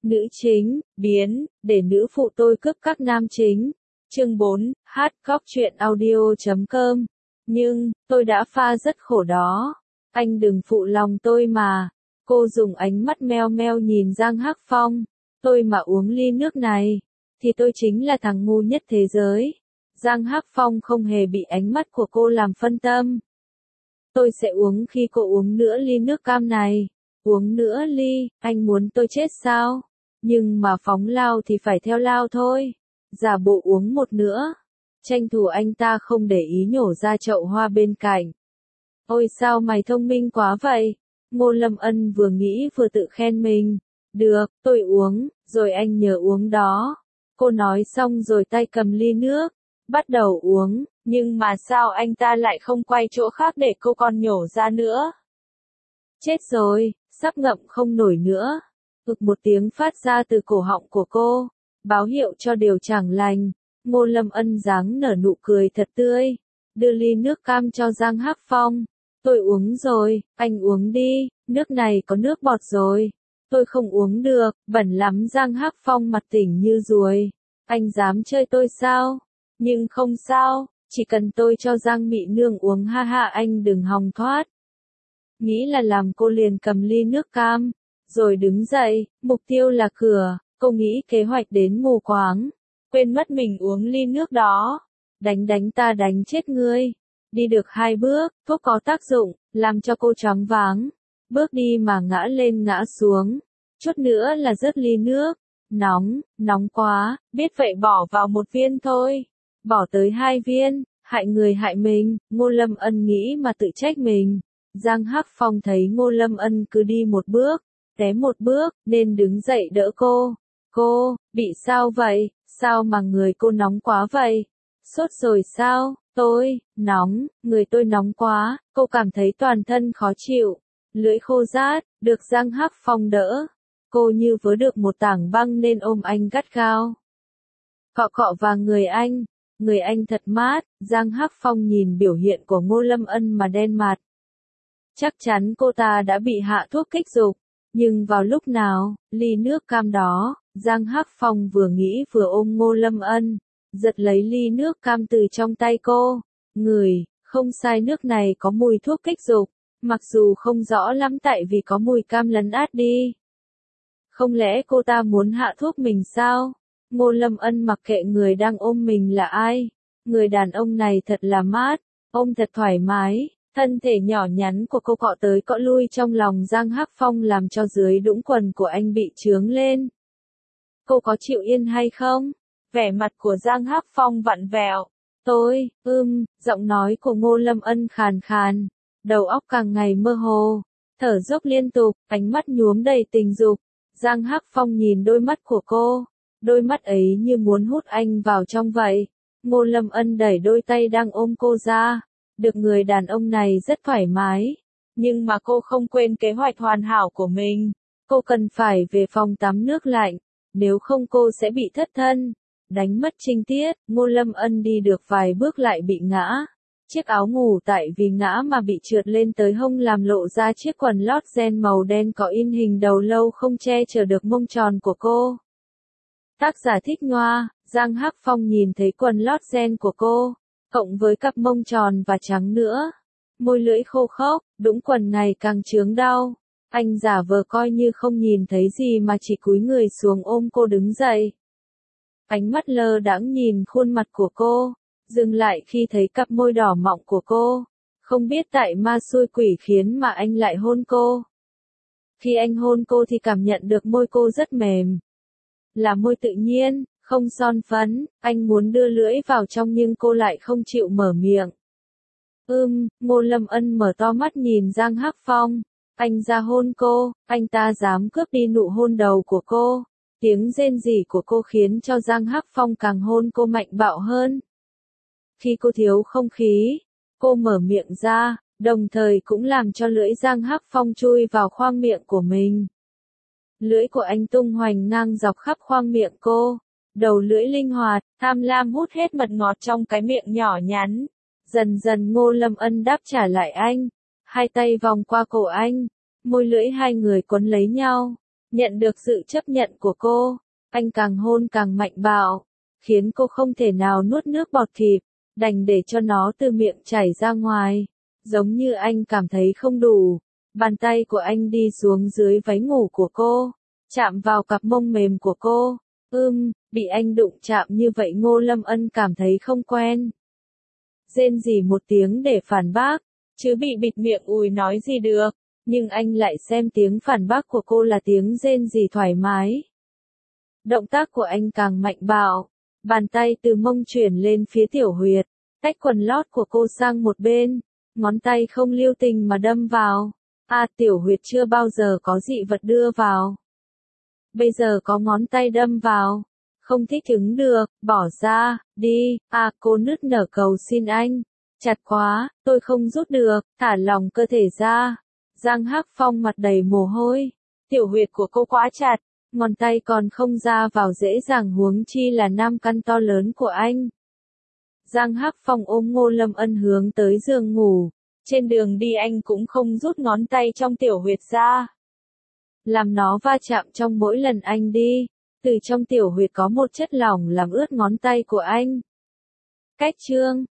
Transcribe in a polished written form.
Nữ chính, biến, để nữ phụ tôi cướp các nam chính. Chương 4, HotCockTruyện.audio.com. Nhưng, tôi đã pha rất khổ đó. Anh đừng phụ lòng tôi mà. Cô dùng ánh mắt meo meo nhìn Giang Hắc Phong. Tôi mà uống ly nước này, thì tôi chính là thằng ngu nhất thế giới. Giang Hắc Phong không hề bị ánh mắt của cô làm phân tâm. Tôi sẽ uống khi cô uống nữa ly nước cam này. Uống nữa ly, anh muốn tôi chết sao? Nhưng mà phóng lao thì phải theo lao thôi. Giả bộ uống một nữa. Tranh thủ anh ta không để ý nhổ ra chậu hoa bên cạnh. Ôi sao mày thông minh quá vậy? Ngô Lâm Ân vừa nghĩ vừa tự khen mình. Được, tôi uống, rồi anh nhớ uống đó. Cô nói xong rồi tay cầm ly nước, bắt đầu uống, nhưng mà sao anh ta lại không quay chỗ khác để cô còn nhổ ra nữa? Chết rồi, sắp ngậm không nổi nữa. Ực một tiếng phát ra từ cổ họng của cô, báo hiệu cho điều chẳng lành. Ngô Lâm Ân dáng nở nụ cười thật tươi, đưa ly nước cam cho Giang Hắc Phong. Tôi uống rồi, anh uống đi, nước này có nước bọt rồi. Tôi không uống được, bẩn lắm. Giang Hắc Phong mặt tỉnh như ruồi. Anh dám chơi tôi sao? Nhưng không sao, chỉ cần tôi cho Giang Mị Nương uống ha ha anh đừng hòng thoát. Nghĩ là làm cô liền cầm ly nước cam, rồi đứng dậy, mục tiêu là cửa. Cô nghĩ kế hoạch đến mù quáng, quên mất mình uống ly nước đó. Đánh ta đánh chết ngươi. Đi được 2 bước, thuốc có tác dụng, làm cho cô choáng váng. Bước đi mà ngã lên ngã xuống. Chút nữa là rớt ly nước. Nóng quá, biết vậy bỏ vào 1 viên thôi. Bỏ tới 2 viên, hại người hại mình. Ngô Lâm Ân nghĩ mà tự trách mình. Giang Hắc Phong thấy Ngô Lâm Ân cứ đi 1 bước, té 1 bước, nên đứng dậy đỡ cô. Cô, bị sao vậy? Sao mà người cô nóng quá vậy? Sốt rồi sao? Tôi, nóng, người tôi nóng quá, cô cảm thấy toàn thân khó chịu, lưỡi khô rát, được Giang Hắc Phong đỡ. Cô như vớ được một tảng băng nên ôm anh gắt gao. Cọ cọ vào người anh thật mát. Giang Hắc Phong nhìn biểu hiện của Ngô Lâm Ân mà đen mặt. Chắc chắn cô ta đã bị hạ thuốc kích dục, nhưng vào lúc nào, ly nước cam đó, Giang Hắc Phong vừa nghĩ vừa ôm Ngô Lâm Ân, giật lấy ly nước cam từ trong tay cô. Ngửi, không sai, nước này có mùi thuốc kích dục, mặc dù không rõ lắm tại vì có mùi cam lấn át đi. Không lẽ cô ta muốn hạ thuốc mình sao? Ngô Lâm Ân mặc kệ người đang ôm mình là ai. Người đàn ông này thật là mát, ôm thật thoải mái. Thân thể nhỏ nhắn của cô cọ tới cọ lui trong lòng Giang Hắc Phong làm cho dưới đũng quần của anh bị chướng lên. Cô có chịu yên hay không? Vẻ mặt của Giang Hắc Phong vặn vẹo. Tôi, giọng nói của Ngô Lâm Ân khàn khàn. Đầu óc càng ngày mơ hồ. Thở dốc liên tục, ánh mắt nhuốm đầy tình dục. Giang Hắc Phong nhìn đôi mắt của cô. Đôi mắt ấy như muốn hút anh vào trong vậy. Ngô Lâm Ân đẩy đôi tay đang ôm cô ra. Được người đàn ông này rất thoải mái. Nhưng mà cô không quên kế hoạch hoàn hảo của mình. Cô cần phải về phòng tắm nước lạnh. Nếu không cô sẽ bị thất thân. Đánh mất trinh tiết. Ngô Lâm Ân đi được vài bước lại bị ngã. Chiếc áo ngủ tại vì ngã mà bị trượt lên tới hông làm lộ ra chiếc quần lót ren màu đen có in hình đầu lâu không che chở được mông tròn của cô. Tác giả thích ngoa. Giang Hắc Phong nhìn thấy quần lót ren của cô, cộng với cặp mông tròn và trắng nữa. Môi lưỡi khô khốc, đũng quần ngày càng chướng đau. Anh giả vờ coi như không nhìn thấy gì mà chỉ cúi người xuống ôm cô đứng dậy. Ánh mắt lơ đãng nhìn khuôn mặt của cô, dừng lại khi thấy cặp môi đỏ mọng của cô. Không biết tại ma xui quỷ khiến mà anh lại hôn cô. Khi anh hôn cô thì cảm nhận được môi cô rất mềm. Là môi tự nhiên, không son phấn. Anh muốn đưa lưỡi vào trong nhưng cô lại không chịu mở miệng. Ngô Lâm Ân mở to mắt nhìn Giang Hắc Phong. Anh ra hôn cô, anh ta dám cướp đi nụ hôn đầu của cô. Tiếng rên rỉ của cô khiến cho Giang Hắc Phong càng hôn cô mạnh bạo hơn. Khi cô thiếu không khí, cô mở miệng ra, đồng thời cũng làm cho lưỡi Giang Hắc Phong chui vào khoang miệng của mình. Lưỡi của anh tung hoành ngang dọc khắp khoang miệng cô. Đầu lưỡi linh hoạt, tham lam hút hết mật ngọt trong cái miệng nhỏ nhắn. Dần dần Ngô Lâm Ân đáp trả lại anh. Hai tay vòng qua cổ anh. Môi lưỡi hai người quấn lấy nhau. Nhận được sự chấp nhận của cô, anh càng hôn càng mạnh bạo, khiến cô không thể nào nuốt nước bọt kịp, đành để cho nó từ miệng chảy ra ngoài. Giống như anh cảm thấy không đủ, bàn tay của anh đi xuống dưới váy ngủ của cô, chạm vào cặp mông mềm của cô. Bị anh đụng chạm như vậy Ngô Lâm Ân cảm thấy không quen. Rên rỉ một tiếng để phản bác, chứ bị bịt miệng ùi nói gì được, nhưng anh lại xem tiếng phản bác của cô là tiếng rên rỉ thoải mái. Động tác của anh càng mạnh bạo, bàn tay từ mông chuyển lên phía tiểu huyệt, tách quần lót của cô sang một bên, ngón tay không lưu tình mà đâm vào. Tiểu huyệt chưa bao giờ có dị vật đưa vào. Bây giờ có ngón tay đâm vào, không thích ứng được, bỏ ra, đi. Cô nức nở cầu xin anh. Chặt quá, tôi không rút được, thả lỏng cơ thể ra. Giang Hắc Phong mặt đầy mồ hôi. Tiểu huyệt của cô quá chặt, ngón tay còn không ra vào dễ dàng huống chi là nam căn to lớn của anh. Giang Hắc Phong ôm Ngô Lâm Ân hướng tới giường ngủ. Trên đường đi anh cũng không rút ngón tay trong tiểu huyệt ra. Làm nó va chạm trong mỗi lần anh đi. Từ trong tiểu huyệt có một chất lỏng làm ướt ngón tay của anh. Cách chương